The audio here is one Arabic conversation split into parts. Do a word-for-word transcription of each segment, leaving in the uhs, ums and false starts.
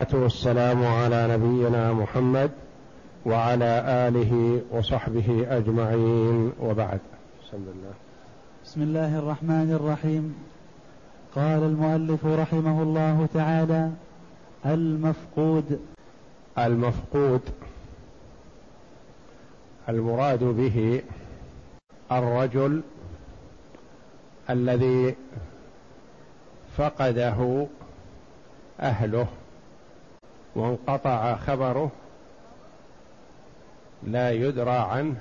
والسلام على نبينا محمد وعلى آله وصحبه أجمعين، وبعد. بسم الله. بسم الله الرحمن الرحيم. قال المؤلف رحمه الله تعالى: المفقود. المفقود المراد به الرجل الذي فقده أهله وانقطع خبره، لا يدرى عنه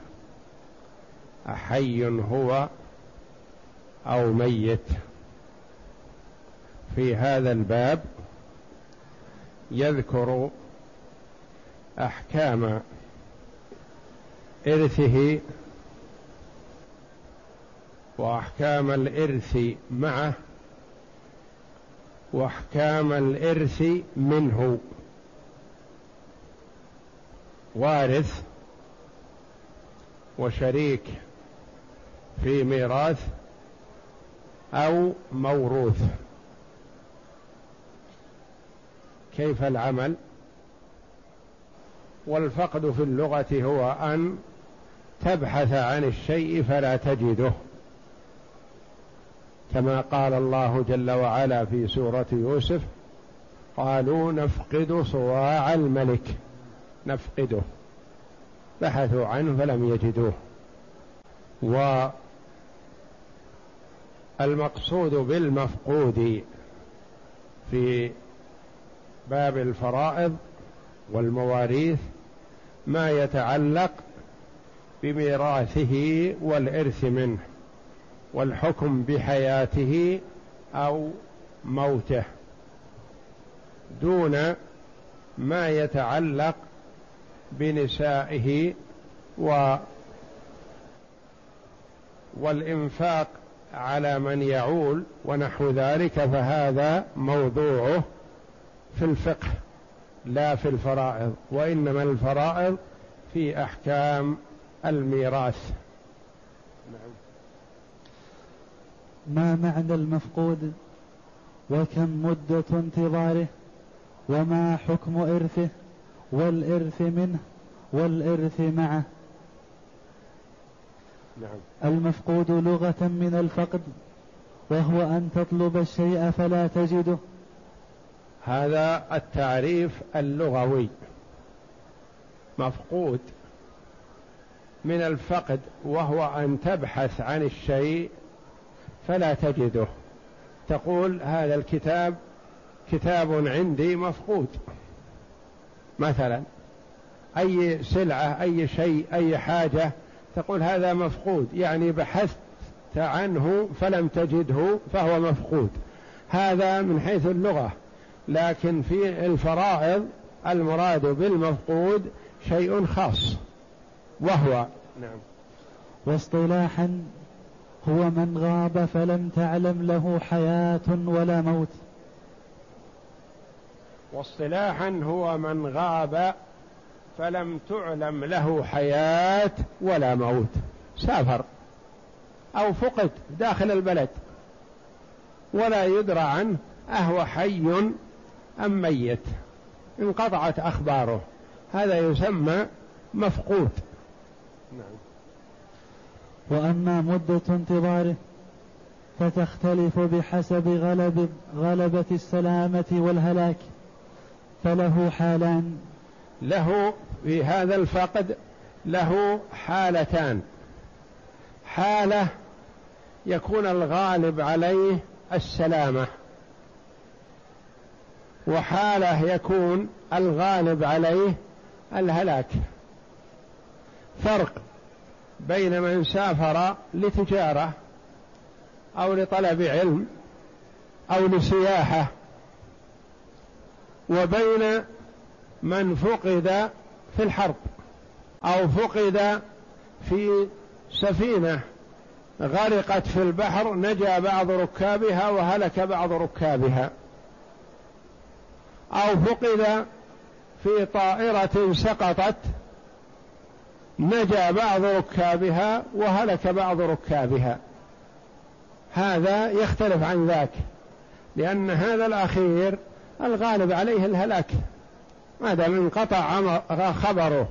أحي هو أو ميت. في هذا الباب يذكر أحكام إرثه وأحكام الإرث معه وأحكام الإرث منه. وارث وشريك في ميراث أو موروث. كيف العمل؟ والفقد في اللغة هو أن تبحث عن الشيء فلا تجده، كما قال الله جل وعلا في سورة يوسف: قالوا نفقد صواع الملك. نفقده، بحثوا عنه فلم يجدوه. والمقصود بالمفقود في باب الفرائض والمواريث ما يتعلق بميراثه والإرث منه والحكم بحياته أو موته، دون ما يتعلق بنسائه و والإنفاق على من يعول ونحو ذلك، فهذا موضوعه في الفقه لا في الفرائض، وإنما الفرائض في أحكام الميراث. ما معنى المفقود؟ وكم مدة انتظاره؟ وما حكم إرثه والإرث منه والإرث معه؟ نعم. المفقود لغة من الفقد، وهو أن تطلب الشيء فلا تجده. هذا التعريف اللغوي. مفقود من الفقد، وهو أن تبحث عن الشيء فلا تجده. تقول هذا الكتاب كتاب عندي مفقود مثلا، أي سلعة أي شيء أي حاجة تقول هذا مفقود، يعني بحثت عنه فلم تجده فهو مفقود. هذا من حيث اللغة، لكن في الفرائض المراد بالمفقود شيء خاص وهو نعم. واصطلاحا هو من غاب فلم تعلم له حياة ولا موت. واصطلاحا هو من غاب فلم تعلم له حياة ولا موت، سافر أو فقد داخل البلد ولا يدرى عنه أهو حي أم ميت، انقطعت أخباره، هذا يسمى مفقود. نعم. وأما مدة انتظاره فتختلف بحسب غلب غلبة السلامة والهلاك، فله حالان. له في هذا الفقد له حالتان: حالة يكون الغالب عليه السلامة، وحالة يكون الغالب عليه الهلاك. فرق بين من سافر لتجارة أو لطلب علم أو لسياحة، وبين من فقد في الحرب أو فقد في سفينة غرقت في البحر، نجا بعض ركابها وهلك بعض ركابها، أو فقد في طائرة سقطت نجا بعض ركابها وهلك بعض ركابها. هذا يختلف عن ذاك، لأن هذا الأخير الغالب عليه الهلاك، ما دام انقطع خبره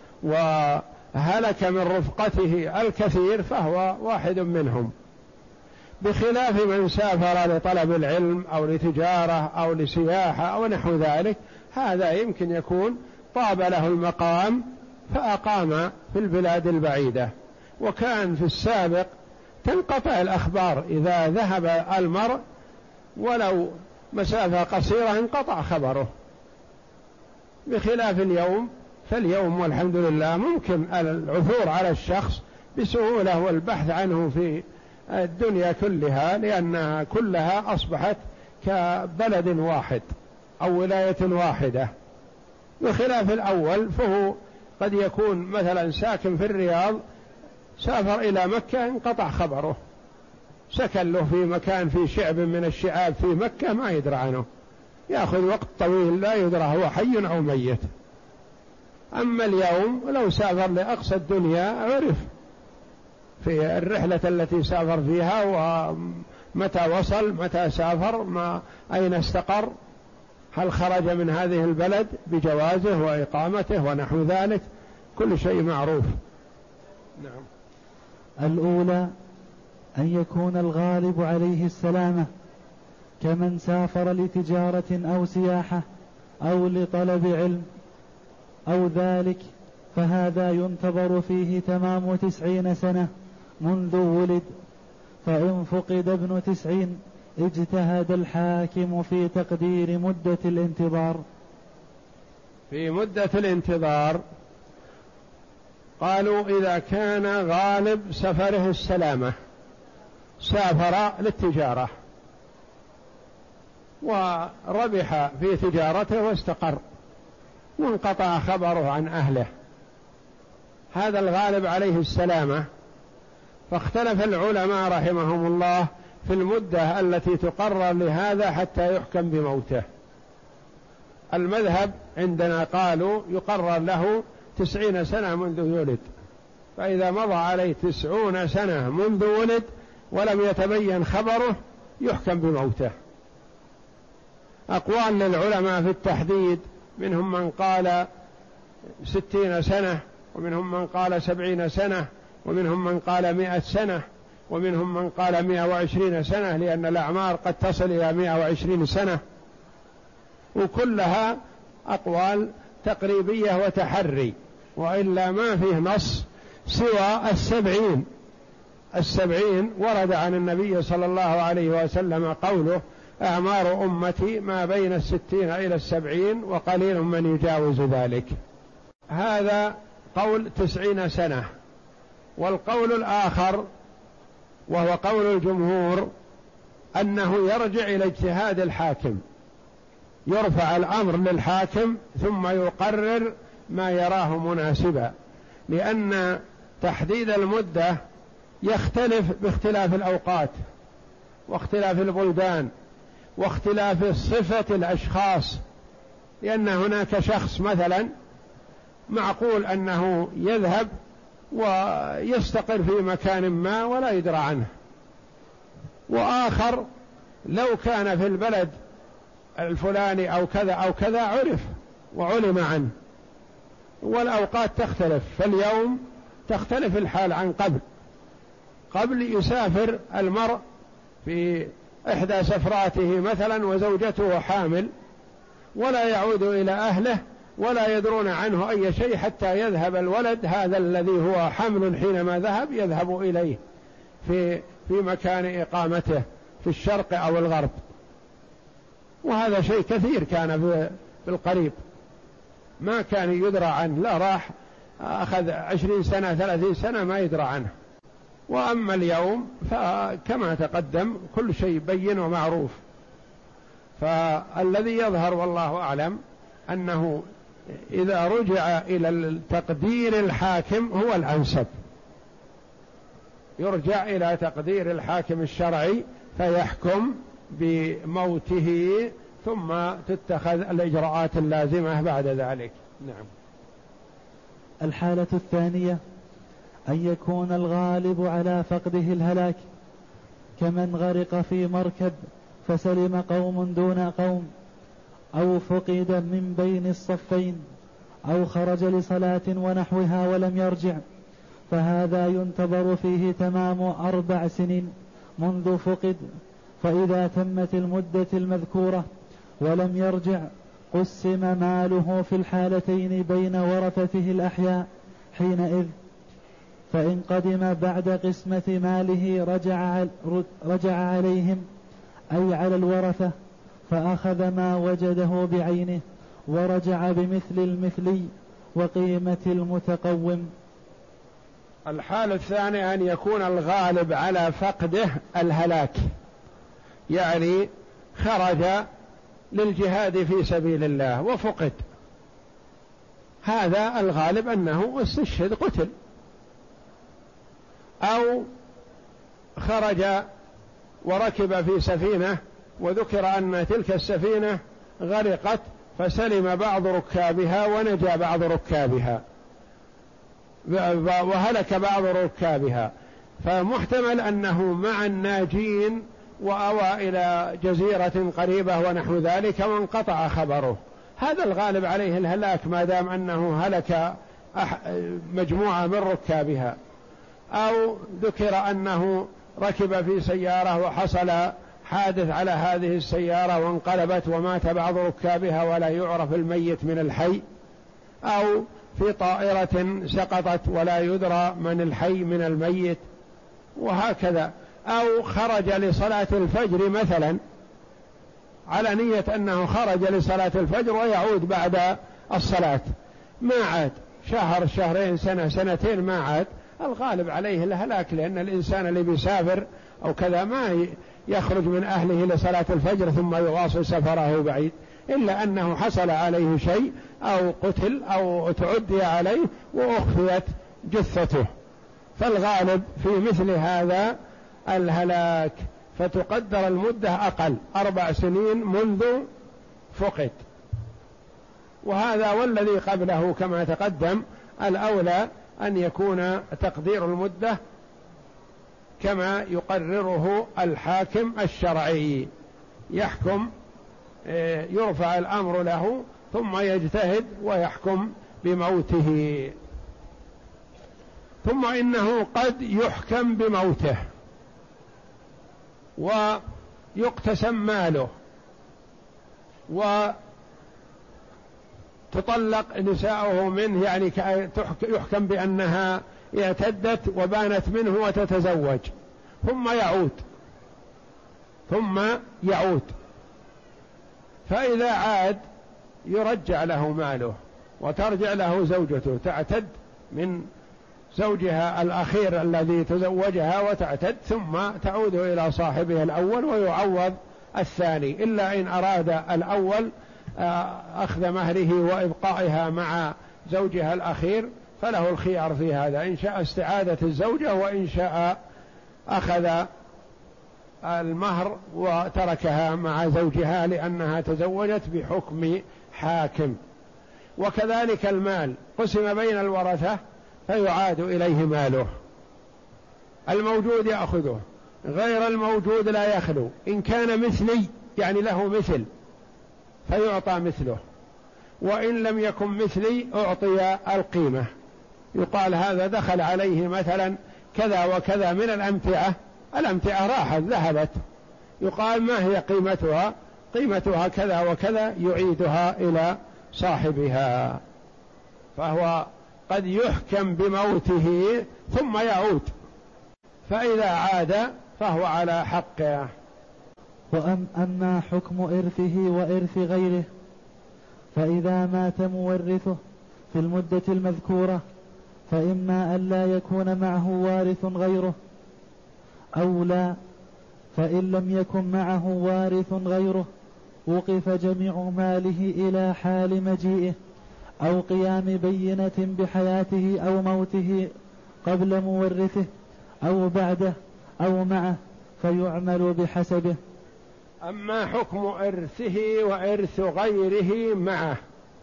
وهلك من رفقته الكثير فهو واحد منهم، بخلاف من سافر لطلب العلم أو لتجارة أو لسياحة أو نحو ذلك، هذا يمكن يكون طاب له المقام فأقام في البلاد البعيدة. وكان في السابق تنقطع الأخبار، إذا ذهب المرء ولو مسافة قصيرة انقطع خبره، بخلاف اليوم. فاليوم والحمد لله ممكن العثور على الشخص بسهولة والبحث عنه في الدنيا كلها، لأنها كلها أصبحت كبلد واحد أو ولاية واحدة، بخلاف الأول فهو قد يكون مثلا ساكن في الرياض سافر إلى مكة انقطع خبره، سكن له في مكان في شعب من الشعاب في مكة ما يدرى عنه، يأخذ وقت طويل لا يدرى هو حي أو ميت. أما اليوم لو سافر لأقصى الدنيا عرف في الرحلة التي سافر فيها ومتى وصل، متى سافر، ما أين استقر، هل خرج من هذه البلد بجوازه وإقامته ونحو ذلك، كل شيء معروف. نعم. الأولى أن يكون الغالب عليه السلامة، كمن سافر لتجارة أو سياحة أو لطلب علم أو ذلك، فهذا ينتظر فيه تمام تسعين سنة منذ ولد، فإن فقد ابن تسعين اجتهد الحاكم في تقدير مدة الانتظار. في مدة الانتظار قالوا إذا كان غالب سفره السلامة، سافر للتجارة وربح في تجارته واستقر وانقطع خبره عن أهله، هذا الغالب عليه السلامة. فاختلف العلماء رحمهم الله في المدة التي تقرر لهذا حتى يحكم بموته. المذهب عندنا قالوا يقرر له تسعين سنة منذ يولد، فإذا مضى عليه تسعون سنة منذ ولد ولم يتبين خبره يحكم بموته. أقوال للعلماء في التحديد، منهم من قال ستين سنة، ومنهم من قال سبعين سنة، ومنهم من قال مئة سنة، ومنهم من قال مئة وعشرين سنة، لأن الأعمار قد تصل إلى مئة وعشرين سنة، وكلها أقوال تقريبية وتحري، وإلا ما فيه نص سوى السبعين. السبعين ورد عن النبي صلى الله عليه وسلم قوله: أعمار أمتي ما بين الستين إلى السبعين وقليل من يجاوز ذلك. هذا قول تسعين سنة. والقول الآخر وهو قول الجمهور أنه يرجع إلى اجتهاد الحاكم، يرفع الأمر للحاكم ثم يقرر ما يراه مناسبا، لأن تحديد المدة يختلف باختلاف الأوقات واختلاف البلدان واختلاف صفة الأشخاص، لأن هناك شخص مثلا معقول أنه يذهب ويستقر في مكان ما ولا يدرى عنه، وآخر لو كان في البلد الفلاني أو كذا أو كذا عرف وعلم عنه. والأوقات تختلف، فاليوم تختلف الحال عن قبل. قبل يسافر المرء في إحدى سفراته مثلا وزوجته حامل ولا يعود إلى أهله ولا يدرون عنه أي شيء حتى يذهب الولد هذا الذي هو حمل حينما ذهب يذهب إليه في في مكان إقامته في الشرق أو الغرب. وهذا شيء كثير كان في القريب، ما كان يدرى عنه، لا راح أخذ عشرين سنة ثلاثين سنة ما يدرى عنه. وأما اليوم فكما تقدم كل شيء بين ومعروف. فالذي يظهر والله أعلم أنه إذا رجع إلى التقدير الحاكم هو الأنسب، يرجع إلى تقدير الحاكم الشرعي فيحكم بموته ثم تتخذ الإجراءات اللازمة بعد ذلك. نعم. الحالة الثانية أن يكون الغالب على فقده الهلاك، كمن غرق في مركب فسلم قوم دون قوم، أو فقد من بين الصفين أو خرج لصلاة ونحوها ولم يرجع، فهذا ينتظر فيه تمام أربع سنين منذ فقد. فإذا تمت المدة المذكورة ولم يرجع قسم ماله في الحالتين بين ورثته الأحياء حينئذ. فإن قدم بعد قسمة ماله رجع, رجع عليهم أي على الورثة، فأخذ ما وجده بعينه ورجع بمثل المثلي وقيمة المتقوم. الحالة الثانية أن يكون الغالب على فقده الهلاك، يعني خرج للجهاد في سبيل الله وفقد، هذا الغالب أنه استشهد قتل، أو خرج وركب في سفينة وذكر أن تلك السفينة غرقت فسلم بعض ركابها ونجا بعض ركابها وهلك بعض ركابها، فمحتمل أنه مع الناجين وأوى إلى جزيرة قريبة ونحو ذلك وانقطع خبره، هذا الغالب عليه الهلاك ما دام أنه هلك مجموعة من ركابها. أو ذكر أنه ركب في سيارة وحصل حادث على هذه السيارة وانقلبت ومات بعض ركابها ولا يعرف الميت من الحي، أو في طائرة سقطت ولا يدرى من الحي من الميت، وهكذا. أو خرج لصلاة الفجر مثلا على نية أنه خرج لصلاة الفجر ويعود بعد الصلاة، ما عاد شهر شهرين سنة سنتين ما عاد، الغالب عليه الهلاك، لأن الإنسان اللي بيسافر أو كذا ما يخرج من أهله لصلاة الفجر ثم يواصل سفره بعيد، إلا أنه حصل عليه شيء أو قتل أو تعدي عليه وأخفيت جثته، فالغالب في مثل هذا الهلاك، فتقدر المدة أقل أربع سنين منذ فقد. وهذا والذي قبله كما تقدم الأولى أن يكون تقدير المدة كما يقرره الحاكم الشرعي، يحكم يرفع الأمر له ثم يجتهد ويحكم بموته. ثم إنه قد يحكم بموته ويقتسم ماله وتطلق نساؤه منه، يعني يحكم بأنها اعتدت وبانت منه وتتزوج ثم يعود ثم يعود فإذا عاد يرجع له ماله وترجع له زوجته، تعتد من زوجها الأخير الذي تزوجها وتعتد ثم تعود إلى صاحبها الأول ويعوض الثاني، إلا إن أراد الأول أخذ مهره وإبقائها مع زوجها الأخير فله الخيار في هذا، إن شاء استعادة الزوجة وإن شاء أخذ المهر وتركها مع زوجها لأنها تزوجت بحكم حاكم. وكذلك المال قسم بين الورثة فيعاد إليه ماله، الموجود يأخذه، غير الموجود لا يخلو، إن كان مثلي يعني له مثل فيعطى مثله، وإن لم يكن مثلي أعطي القيمة، يقال هذا دخل عليه مثلا كذا وكذا من الأمتعة، الأمتعة راحت ذهبت، يقال ما هي قيمتها؟ قيمتها كذا وكذا، يعيدها إلى صاحبها. فهو قد يحكم بموته ثم يعود، فإذا عاد فهو على حقه. وأما حكم إرثه وإرث غيره، فإذا مات مورثه في المدة المذكورة فإما أن لا يكون معه وارث غيره أو لا، فإن لم يكن معه وارث غيره وقف جميع ماله إلى حال مجيئه أو قيام بينة بحياته أو موته قبل مورثه أو بعده أو معه، فيعمل بحسبه. أما حكم إرثه وإرث غيره معه،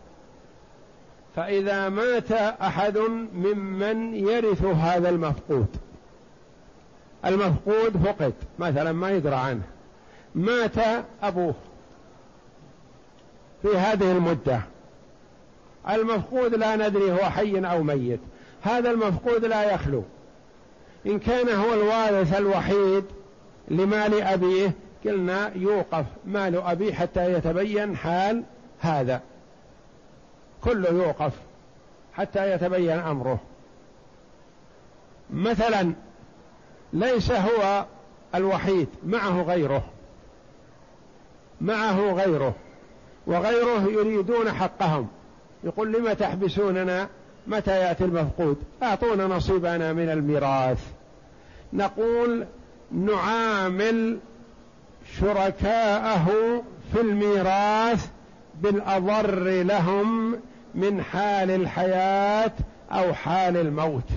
فإذا مات أحد ممن يرث هذا المفقود، المفقود فقد مثلا ما يدرى عنه، مات أبوه في هذه المدة. المفقود لا ندري هو حي أو ميت، هذا المفقود لا يخلو. إن كان هو الوارث الوحيد لمال أبيه قلنا يوقف مال أبيه حتى يتبين حال هذا، كله يوقف حتى يتبين أمره. مثلا ليس هو الوحيد، معه غيره، معه غيره وغيره يريدون حقهم، يقول لما تحبسوننا متى يأتي المفقود؟ أعطونا نصيبنا من الميراث. نقول نعامل شركاءه في الميراث بالأضر لهم من حال الحياة أو حال الموت،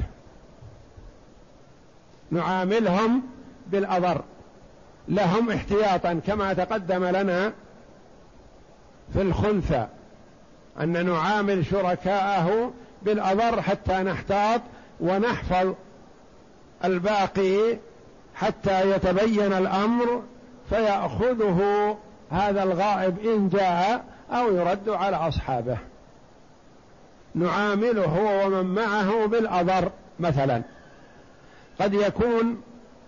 نعاملهم بالأضر لهم احتياطا كما تقدم لنا في الخنثى أن نعامل شركاءه بالأضر حتى نحتاط ونحفظ الباقي حتى يتبين الأمر فيأخذه هذا الغائب إن جاء أو يرد على أصحابه. نعامله هو ومن معه بالأضر. مثلا قد يكون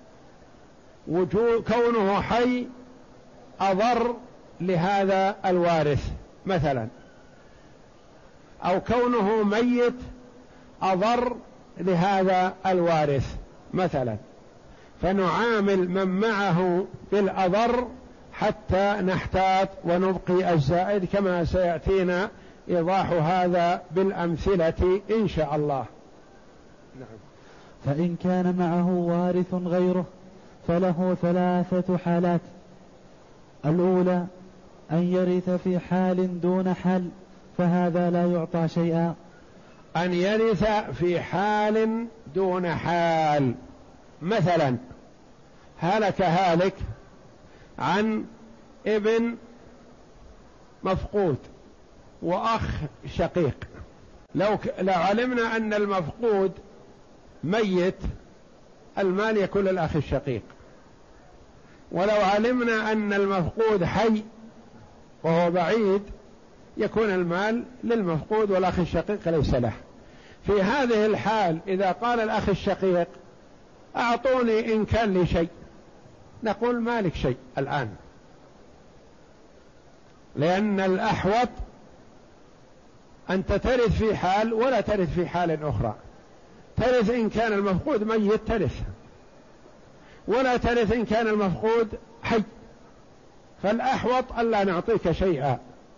وجود كونه حي أضر لهذا الوارث مثلا، أو كونه ميت أضر لهذا الوارث مثلا، فنعامل من معه بالأضر حتى نحتاط ونبقي الزائد كما سيأتينا إيضاح هذا بالأمثلة إن شاء الله. نعم. فإن كان معه وارث غيره فله ثلاثة حالات. الأولى أن يرث في حال دون حال، فهذا لا يعطى شيئا. أن يرث في حال دون حال، مثلا هلك هالك عن ابن مفقود وأخ شقيق، لو لو علمنا أن المفقود ميت المال يكون للأخ الشقيق، ولو علمنا أن المفقود حي وهو بعيد يكون المال للمفقود والأخ الشقيق ليس له. في هذه الحال إذا قال الأخ الشقيق أعطوني إن كان لي شيء، نقول مالك شيء الآن، لأن الأحوط أنت ترث في حال ولا ترث في حال أخرى. ترث إن كان المفقود ميت ترث، ولا ترث إن كان المفقود حي، فالأحوط ألا نعطيك شيئا.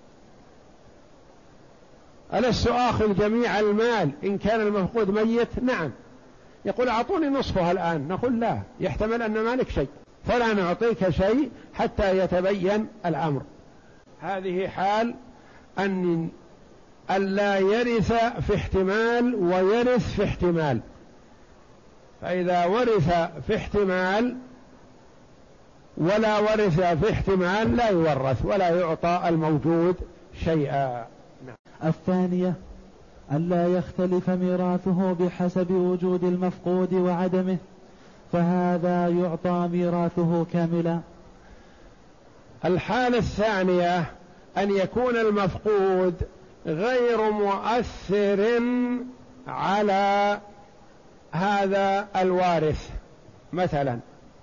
ألست آخذ جميع المال إن كان المفقود ميت؟ نعم. يقول أعطوني نصفها الآن، نقول لا، يحتمل أن مالك شيء فلا نعطيك شيء حتى يتبين الأمر. هذه حال أن ألا يرث في احتمال ويرث في احتمال، فإذا ورث في احتمال ولا ورث في احتمال لا يورث ولا يعطى الموجود شيئا. نعم. الثانية ألا يختلف ميراثه بحسب وجود المفقود وعدمه، فهذا يعطى ميراثه كاملا. الحالة الثانية أن يكون المفقود غير مؤثر على هذا الوارث. مثلا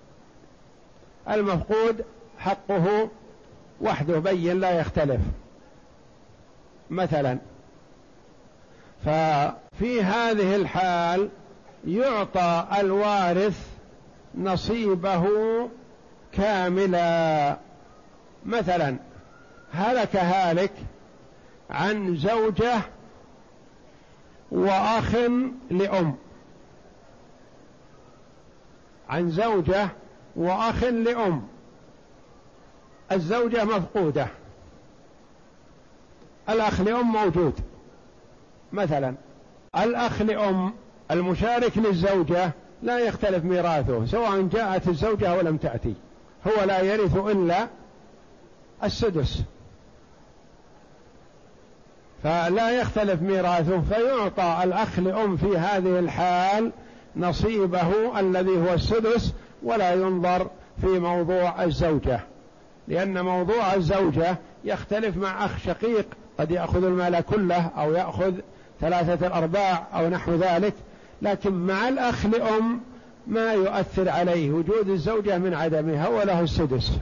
المفقود حقه وحده بين لا يختلف مثلا، ففي هذه الحال يعطى الوارث نصيبه كاملا. مثلا هلك هالك عن زوجة وأخ لأم، عن زوجة وأخ لأم، الزوجة مفقودة، الأخ لأم موجود. مثلا الأخ لأم المشارك للزوجة لا يختلف ميراثه سواء جاءت الزوجة أو لم تأتي، هو لا يرث إلا السدس، فلا يختلف ميراثه، فيعطى الأخ لأم في هذه الحال نصيبه الذي هو السدس ولا ينظر في موضوع الزوجة. لأن موضوع الزوجة يختلف مع أخ شقيق، قد يأخذ المال كله أو يأخذ ثلاثة الأرباع أو نحو ذلك، لكن مع الأخ لأم ما يؤثر عليه وجود الزوجة من عدمها وله السدس،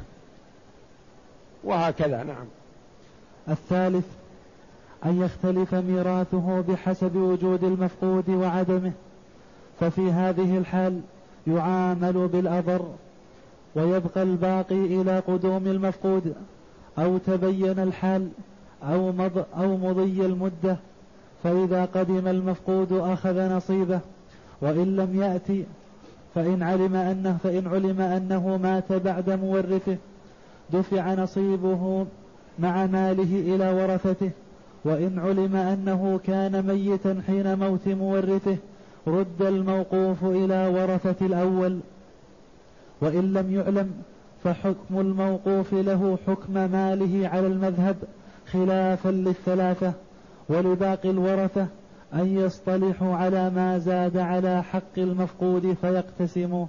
وهكذا. نعم. الثالث أن يختلف ميراثه بحسب وجود المفقود وعدمه، ففي هذه الحال يعامل بالأضر ويبقى الباقي إلى قدوم المفقود، أو تبين الحال أو, مض أو مضي المدة، فإذا قدم المفقود أخذ نصيبه، وإن لم يأتي فإن علم أنه, فإن علم أنه مات بعد مورثه دفع نصيبه مع ماله إلى ورثته، وإن علم أنه كان ميتا حين موت مورثه رد الموقوف إلى ورثة الأول، وإن لم يعلم فحكم الموقوف له حكم ماله على المذهب خلافا للثلاثة، ولباقي الورثة أن يصطلحوا على ما زاد على حق المفقود فيقتسموا.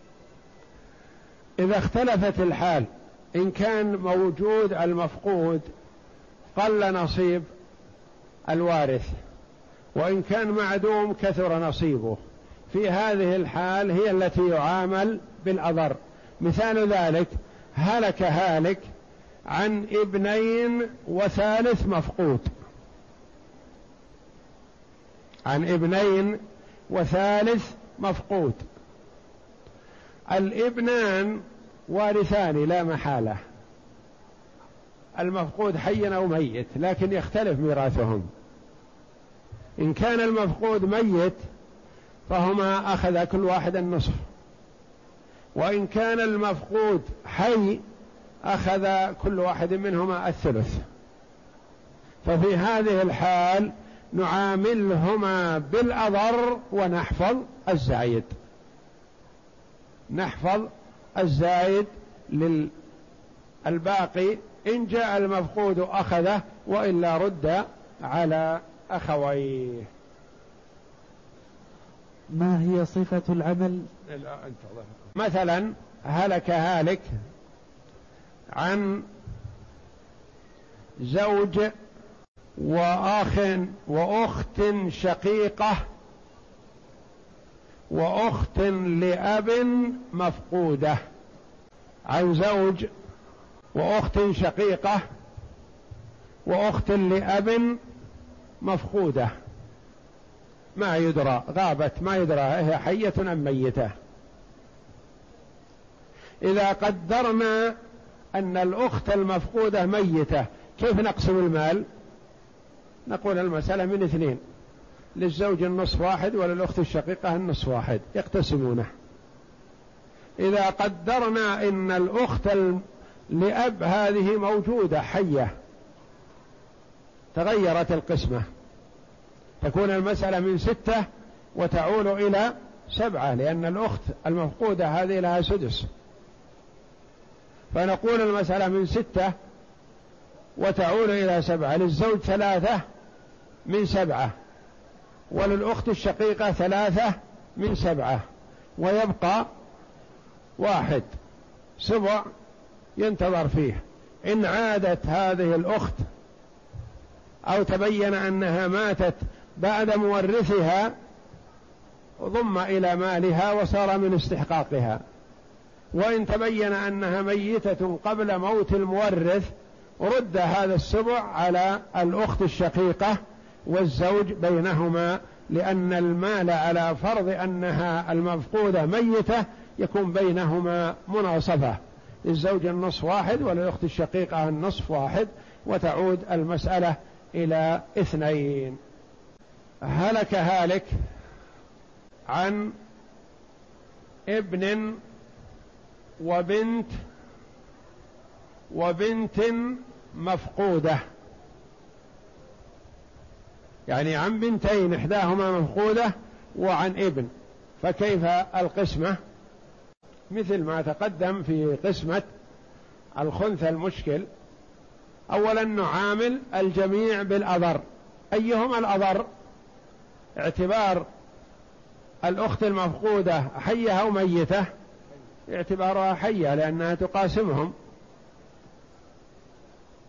إذا اختلفت الحال، إن كان موجود المفقود قل نصيب الوارث، وإن كان معدوم كثر نصيبه، في هذه الحال هي التي يعامل بالأضر. مثال ذلك: هلك هالك عن ابنين وثالث مفقود، عن ابنين وثالث مفقود. الابنان وارثان لا محالة، المفقود حي أو ميت، لكن يختلف ميراثهم. إن كان المفقود ميت فهما أخذ كل واحد النصف، وإن كان المفقود حي أخذ كل واحد منهما الثلث. ففي هذه الحال نعاملهما بالأضر ونحفظ الزايد، نحفظ الزايد للباقي، إن جاء المفقود أخذه وإلا رد على أخويه. ما هي صفة العمل؟ مثلا هلك هالك عن زوج وأخ وأخت شقيقة وأخت لأب مفقودة، عن زوج وأخت شقيقة وأخت لأب مفقودة، ما يدرى، غابت ما يدرى هي حية أم ميتة. إذا قدرنا أن الأخت المفقودة ميتة كيف نقسم المال؟ نقول المسألة من اثنين، للزوج النصف واحد وللأخت الشقيقة النصف واحد، يقتسمونه. إذا قدرنا أن الأخت لأب هذه موجودة حية تغيرت القسمة، تكون المسألة من ستة وتعول إلى سبعة، لأن الأخت المفقودة هذه لها سدس، فنقول المسألة من ستة وتعول إلى سبعة، للزوج ثلاثة من سبعة، وللأخت الشقيقة ثلاثة من سبعة، ويبقى واحد سبع ينتظر فيه. إن عادت هذه الأخت أو تبين أنها ماتت بعد مورثها ضم إلى مالها وصار من استحقاقها، وإن تبين أنها ميتة قبل موت المورث رد هذا السبع على الأخت الشقيقة والزوج بينهما، لأن المال على فرض أنها المفقودة ميتة يكون بينهما مناصفة، للزوج النصف واحد وللأخت الشقيقة النصف واحد، وتعود المسألة إلى اثنين. هلك هالك عن ابن وبنت وبنت مفقودة، يعني عن بنتين إحداهما مفقودة وعن ابن، فكيف القسمة؟ مثل ما تقدم في قسمة الخنث المشكل. أولا نعامل الجميع بالأضر. أيهما الأضر؟ اعتبار الأخت المفقودة حية أو ميتة؟ اعتبارها حية لأنها تقاسمهم،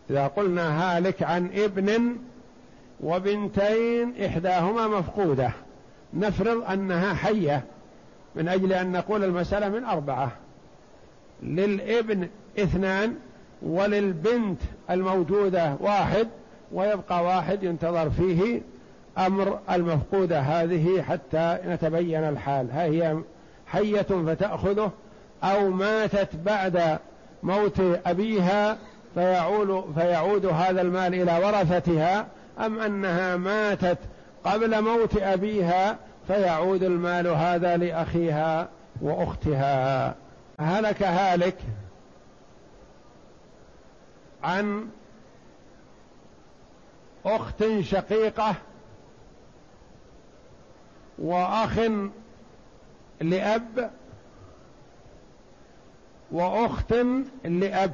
إذا قلنا هالك عن ابن وبنتين إحداهما مفقودة، نفرض أنها حية من أجل أن نقول المسألة من أربعة، للابن اثنان وللبنت الموجودة واحد، ويبقى واحد ينتظر فيه أمر المفقودة هذه حتى نتبين الحال، ها هي حية فتأخذه أو ماتت بعد موت أبيها فيعود, فيعود هذا المال إلى ورثتها، أم أنها ماتت قبل موت أبيها فيعود المال هذا لأخيها وأختها. هلك هالك عن أخت شقيقة وأخ لأب وأخت لأب.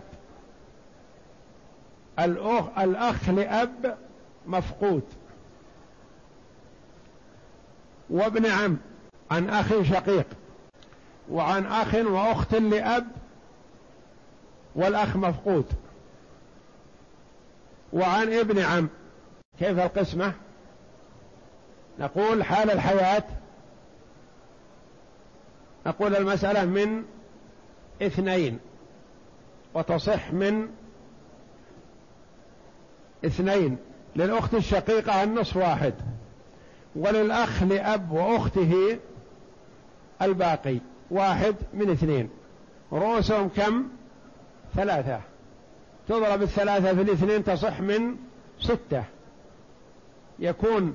الأخ, الأخ لأب مفقود، وابن عم عن أخ شقيق وعن أخ وأخت لأب والأخ مفقود، وعن ابن عم. كيف القسمة؟ نقول حال الحياة، نقول المسألة من اثنين وتصح من اثنين، للأخت الشقيقة النصف واحد، وللأخ لأب وأخته الباقي واحد من اثنين. رؤوسهم كم؟ ثلاثة، تضرب الثلاثة في الاثنين تصح من ستة، يكون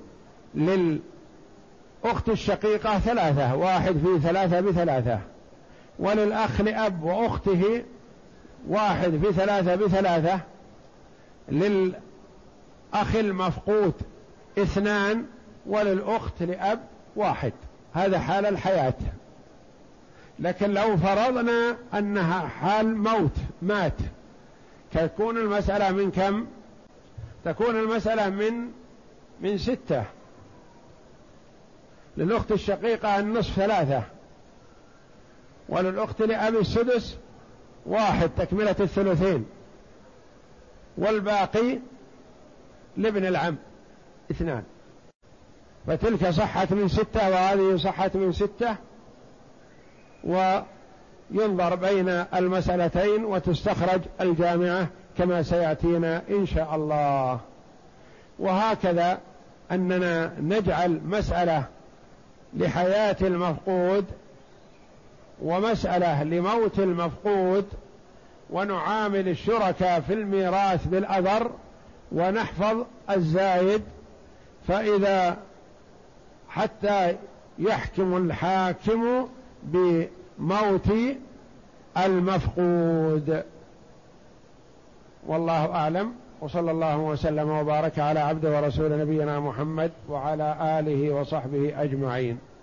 للأخت الشقيقة ثلاثة، واحد في ثلاثة بثلاثة، وللأخ لأب وأخته واحد في ثلاثة بثلاثة، للأخ المفقود اثنان، وللأخت لأب واحد. هذا حال الحياة. لكن لو فرضنا أنها حال موت، مات، تكون المسألة من كم؟ تكون المسألة من من ستة، للأخت الشقيقة النصف ثلاثة، وللأخت لأب السدس واحد تكملة الثلثين، والباقي لابن العم اثنان. فتلك صحت من ستة وهذه صحت من ستة، وينظر بين المسألتين وتستخرج الجامعة كما سيأتينا إن شاء الله. وهكذا أننا نجعل مسألة لحياة المفقود ومسألة لموت المفقود، ونعامل الشركاء في الميراث بالأذر ونحفظ الزايد، فإذا حتى يحكم الحاكم بموت المفقود. والله أعلم، وصلى الله وسلم وبارك على عبد ورسول نبينا محمد وعلى آله وصحبه أجمعين.